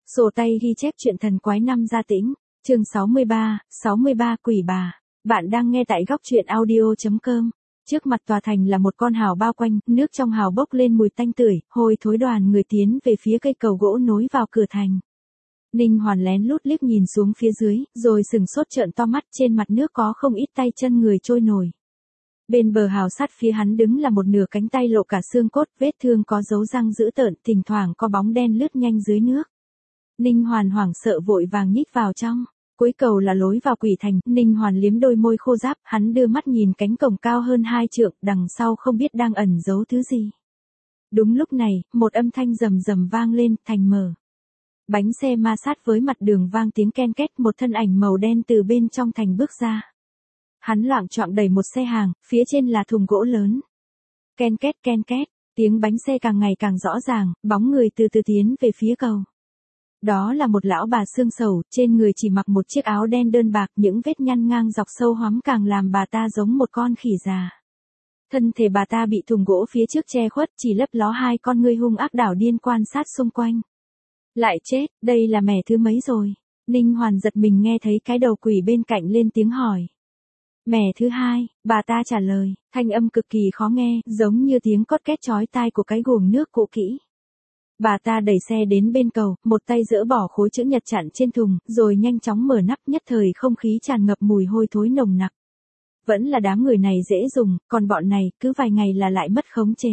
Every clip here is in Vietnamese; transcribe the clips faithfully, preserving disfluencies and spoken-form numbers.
Sổ tay ghi chép chuyện thần quái năm Gia Tĩnh, chương sáu mươi ba, sáu mươi ba Quỷ Bà. Bạn đang nghe tại góc truyện audio.com. Trước mặt tòa thành là một con hào bao quanh, nước trong hào bốc lên mùi tanh tưởi, hôi thối. Đoàn người tiến về phía cây cầu gỗ nối vào cửa thành. Ninh Hoàn lén lút liếc nhìn xuống phía dưới, rồi sừng sốt trợn to mắt. Trên mặt nước có không ít tay chân người trôi nổi. Bên bờ hào sát phía hắn đứng là một nửa cánh tay lộ cả xương cốt, vết thương có dấu răng dữ tợn, thỉnh thoảng có bóng đen lướt nhanh dưới nước. Ninh Hoàn hoảng sợ vội vàng nhích vào trong. Cuối cầu là lối vào quỷ thành. Ninh Hoàn liếm đôi môi khô ráp, hắn đưa mắt nhìn cánh cổng cao hơn hai trượng, đằng sau không biết đang ẩn giấu thứ gì. Đúng lúc này, một âm thanh rầm rầm vang lên, thành mở. Bánh xe ma sát với mặt đường vang tiếng ken két, một thân ảnh màu đen từ bên trong thành bước ra. Hắn loạng choạng đẩy một xe hàng, phía trên là thùng gỗ lớn. Ken két ken két, tiếng bánh xe càng ngày càng rõ ràng, bóng người từ từ tiến về phía cầu. Đó là một lão bà xương sầu, trên người chỉ mặc một chiếc áo đen đơn bạc, những vết nhăn ngang dọc sâu hoắm càng làm bà ta giống một con khỉ già. Thân thể bà ta bị thùng gỗ phía trước che khuất, chỉ lấp ló hai con ngươi hung ác đảo điên quan sát xung quanh. Lại chết, đây là mẻ thứ mấy rồi? Ninh Hoàn giật mình nghe thấy cái đầu quỷ bên cạnh lên tiếng hỏi. Mẻ thứ hai, bà ta trả lời, thanh âm cực kỳ khó nghe, giống như tiếng cót két chói tai của cái guồng nước cũ kỹ. Bà ta đẩy xe đến bên cầu, một tay dỡ bỏ khối chữ nhật chặn trên thùng, rồi nhanh chóng mở nắp, nhất thời không khí tràn ngập mùi hôi thối nồng nặc. Vẫn là đám người này dễ dùng, còn bọn này, cứ vài ngày là lại mất khống chế.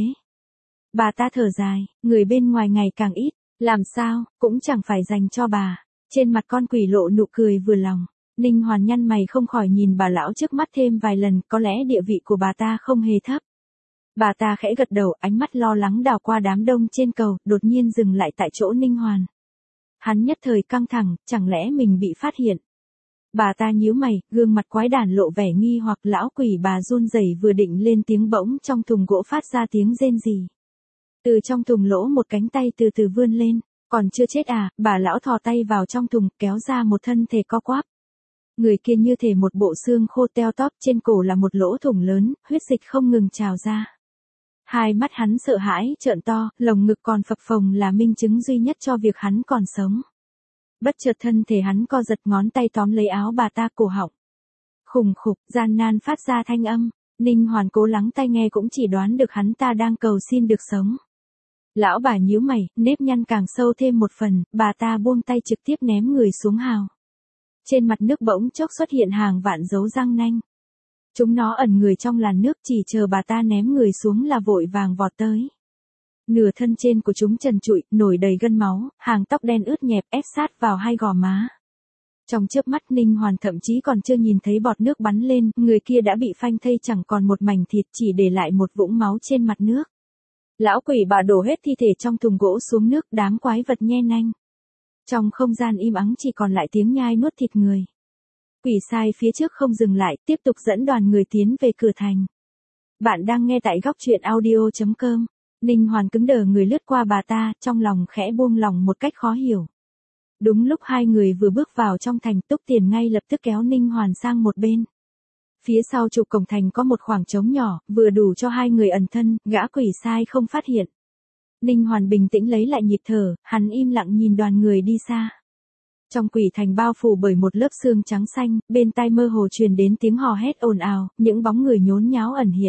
Bà ta thở dài, người bên ngoài ngày càng ít, làm sao, cũng chẳng phải dành cho bà. Trên mặt con quỷ lộ nụ cười vừa lòng. Ninh Hoàn nhăn mày không khỏi nhìn bà lão trước mắt thêm vài lần, có lẽ địa vị của bà ta không hề thấp. Bà ta khẽ gật đầu, ánh mắt lo lắng đảo qua đám đông trên cầu, đột nhiên dừng lại tại chỗ Ninh Hoàn. Hắn nhất thời căng thẳng, chẳng lẽ mình bị phát hiện. Bà ta nhíu mày, gương mặt quái đản lộ vẻ nghi hoặc. Lão quỷ bà run rẩy vừa định lên tiếng, bỗng trong thùng gỗ phát ra tiếng rên rỉ. Từ trong thùng lỗ một cánh tay từ từ vươn lên. Còn chưa chết à? Bà lão thò tay vào trong thùng, kéo ra một thân thể co quắp. Người kia như thể một bộ xương khô teo tóp, trên cổ là một lỗ thủng lớn, huyết dịch không ngừng trào ra. Hai mắt hắn sợ hãi, trợn to, lồng ngực còn phập phồng là minh chứng duy nhất cho việc hắn còn sống. Bất chợt thân thể hắn co giật, ngón tay tóm lấy áo bà ta, cổ họng. Khủng khục, gian nan phát ra thanh âm. Ninh Hoàn cố lắng tai nghe cũng chỉ đoán được hắn ta đang cầu xin được sống. Lão bà nhíu mày, nếp nhăn càng sâu thêm một phần, bà ta buông tay trực tiếp ném người xuống hào. Trên mặt nước bỗng chốc xuất hiện hàng vạn dấu răng nanh. Chúng nó ẩn người trong làn nước, chỉ chờ bà ta ném người xuống là vội vàng vọt tới. Nửa thân trên của chúng trần trụi, nổi đầy gân máu, hàng tóc đen ướt nhẹp ép sát vào hai gò má. Trong chớp mắt Ninh Hoàn thậm chí còn chưa nhìn thấy bọt nước bắn lên, người kia đã bị phanh thây chẳng còn một mảnh thịt, chỉ để lại một vũng máu trên mặt nước. Lão quỷ bà đổ hết thi thể trong thùng gỗ xuống nước, đám quái vật nhe nanh. Trong không gian im ắng chỉ còn lại tiếng nhai nuốt thịt người. Quỷ sai phía trước không dừng lại, tiếp tục dẫn đoàn người tiến về cửa thành. Bạn đang nghe tại góc truyện audio.com. Ninh Hoàn cứng đờ người lướt qua bà ta, trong lòng khẽ buông lòng một cách khó hiểu. Đúng lúc hai người vừa bước vào trong thành, Túc Tiền ngay lập tức kéo Ninh Hoàn sang một bên. Phía sau trụ cổng thành có một khoảng trống nhỏ, vừa đủ cho hai người ẩn thân, gã quỷ sai không phát hiện. Ninh Hoàn bình tĩnh lấy lại nhịp thở, hắn im lặng nhìn đoàn người đi xa. Trong quỷ thành bao phủ bởi một lớp sương trắng xanh, bên tai mơ hồ truyền đến tiếng hò hét ồn ào, những bóng người nhốn nháo ẩn hiện.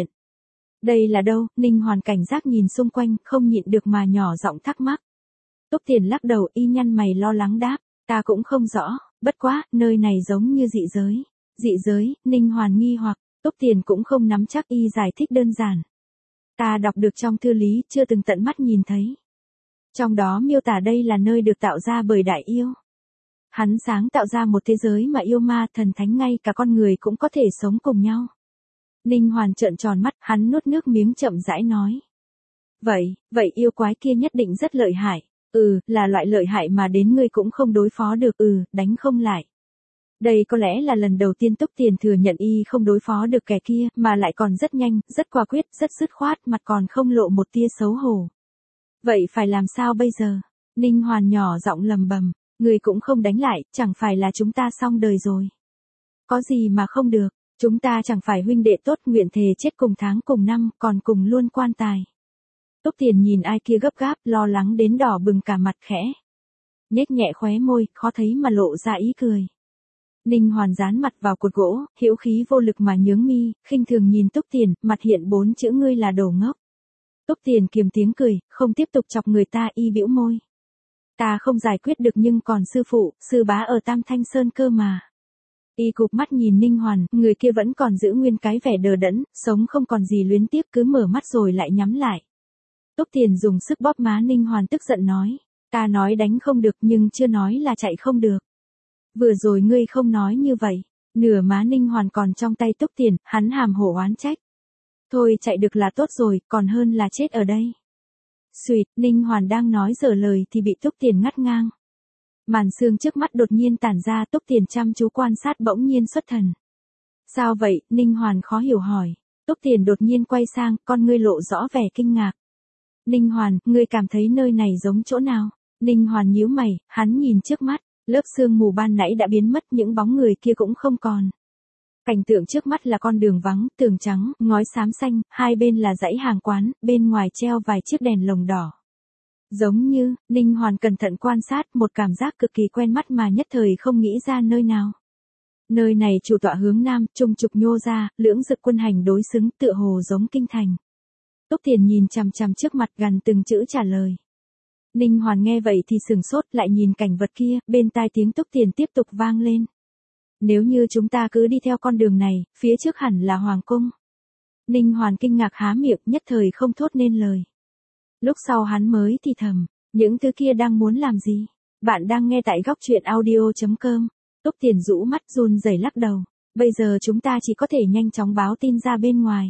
Đây là đâu? Ninh Hoàn cảnh giác nhìn xung quanh, không nhịn được mà nhỏ giọng thắc mắc. Túc Tiền lắc đầu, y nhăn mày lo lắng đáp, ta cũng không rõ, bất quá, nơi này giống như dị giới. Dị giới? Ninh Hoàn nghi hoặc, Túc Tiền cũng không nắm chắc, y giải thích đơn giản. Ta đọc được trong thư lý, chưa từng tận mắt nhìn thấy. Trong đó miêu tả đây là nơi được tạo ra bởi đại yêu. Hắn sáng tạo ra một thế giới mà yêu ma, thần thánh ngay cả con người cũng có thể sống cùng nhau. Ninh Hoàn trợn tròn mắt, hắn nuốt nước miếng chậm rãi nói. Vậy, vậy yêu quái kia nhất định rất lợi hại. Ừ, là loại lợi hại mà đến ngươi cũng không đối phó được, ừ, đánh không lại. Đây có lẽ là lần đầu tiên Túc Tiền thừa nhận y không đối phó được kẻ kia, mà lại còn rất nhanh, rất quả quyết, rất dứt khoát, mặt còn không lộ một tia xấu hổ. Vậy phải làm sao bây giờ? Ninh Hoàn nhỏ giọng lầm bầm, người cũng không đánh lại, chẳng phải là chúng ta xong đời rồi. Có gì mà không được, chúng ta chẳng phải huynh đệ tốt, nguyện thề chết cùng tháng cùng năm, còn cùng luôn quan tài. Túc Tiền nhìn ai kia gấp gáp, lo lắng đến đỏ bừng cả mặt, khẽ nhếch nhẹ khóe môi, khó thấy mà lộ ra ý cười. Ninh Hoàn dán mặt vào cột gỗ, hữu khí vô lực mà nhướng mi, khinh thường nhìn Túc Tiền, mặt hiện bốn chữ ngươi là đồ ngốc. Túc Tiền kiềm tiếng cười, không tiếp tục chọc người ta, y bĩu môi. Ta không giải quyết được nhưng còn sư phụ, sư bá ở Tam Thanh Sơn cơ mà. Y cụp mắt nhìn Ninh Hoàn, người kia vẫn còn giữ nguyên cái vẻ đờ đẫn, sống không còn gì luyến tiếc, cứ mở mắt rồi lại nhắm lại. Túc Tiền dùng sức bóp má Ninh Hoàn tức giận nói. Ta nói đánh không được nhưng chưa nói là chạy không được. Vừa rồi ngươi không nói như vậy. Nửa má Ninh Hoàn còn trong tay Túc Tiền, hắn hàm hổ oán trách. Thôi chạy được là tốt rồi, còn hơn là chết ở đây. Xuyệt, Ninh Hoàn đang nói dở lời thì bị Túc Tiền ngắt ngang. Màn sương trước mắt đột nhiên tản ra, Túc Tiền chăm chú quan sát bỗng nhiên xuất thần. Sao vậy, Ninh Hoàn khó hiểu hỏi. Túc Tiền đột nhiên quay sang, con ngươi lộ rõ vẻ kinh ngạc. Ninh Hoàn, ngươi cảm thấy nơi này giống chỗ nào? Ninh Hoàn nhíu mày, hắn nhìn trước mắt, lớp sương mù ban nãy đã biến mất, những bóng người kia cũng không còn. Cảnh tượng trước mắt là con đường vắng, tường trắng, ngói xám xanh, hai bên là dãy hàng quán, bên ngoài treo vài chiếc đèn lồng đỏ. Giống như, Ninh Hoàn cẩn thận quan sát, một cảm giác cực kỳ quen mắt mà nhất thời không nghĩ ra nơi nào. Nơi này chủ tọa hướng nam, trung trục nhô ra, lưỡng dực quân hành đối xứng, tựa hồ giống kinh thành. Túc Tiền nhìn chằm chằm trước mặt gần từng chữ trả lời. Ninh Hoàn nghe vậy thì sừng sốt, lại nhìn cảnh vật kia, bên tai tiếng Túc Tiền tiếp tục vang lên. Nếu như chúng ta cứ đi theo con đường này, phía trước hẳn là Hoàng Cung. Ninh Hoàn kinh ngạc há miệng, nhất thời không thốt nên lời. Lúc sau hắn mới thì thầm, những thứ kia đang muốn làm gì? Bạn đang nghe tại góc truyện audio chấm com. Túc Tiền rũ mắt run rẩy lắc đầu. Bây giờ chúng ta chỉ có thể nhanh chóng báo tin ra bên ngoài.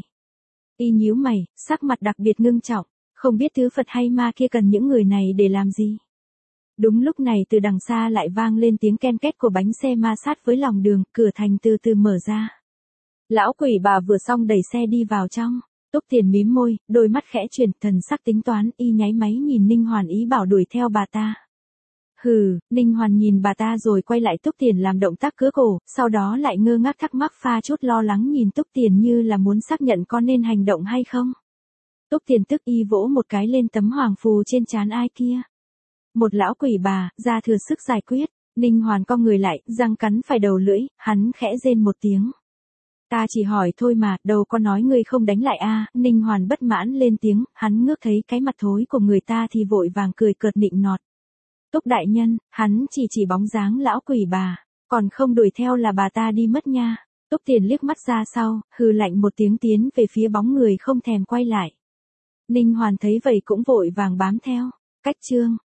Y nhíu mày, sắc mặt đặc biệt ngưng trọng, không biết thứ Phật hay ma kia cần những người này để làm gì. Đúng lúc này từ đằng xa lại vang lên tiếng ken két của bánh xe ma sát với lòng đường, cửa thành từ từ mở ra. Lão quỷ bà vừa xong đẩy xe đi vào trong. Túc Tiền mím môi, đôi mắt khẽ chuyển, thần sắc tính toán, y nháy máy nhìn Ninh Hoàn ý bảo đuổi theo bà ta. Hừ, Ninh Hoàn nhìn bà ta rồi quay lại Túc Tiền làm động tác cứa cổ, sau đó lại ngơ ngác thắc mắc pha chút lo lắng nhìn Túc Tiền như là muốn xác nhận có nên hành động hay không. Túc Tiền tức y vỗ một cái lên tấm hoàng phù trên trán ai kia. Một lão quỷ bà, ra thừa sức giải quyết. Ninh Hoàn cong người lại, răng cắn phải đầu lưỡi, hắn khẽ rên một tiếng. Ta chỉ hỏi thôi mà, đâu có nói ngươi không đánh lại a. Ninh Hoàn bất mãn lên tiếng, hắn ngước thấy cái mặt thối của người ta thì vội vàng cười cợt nịnh nọt. Túc đại nhân, hắn chỉ chỉ bóng dáng lão quỷ bà, còn không đuổi theo là bà ta đi mất nha. Túc Tiền liếc mắt ra sau, hừ lạnh một tiếng tiến về phía bóng người không thèm quay lại. Ninh Hoàn thấy vậy cũng vội vàng bám theo. Cách chương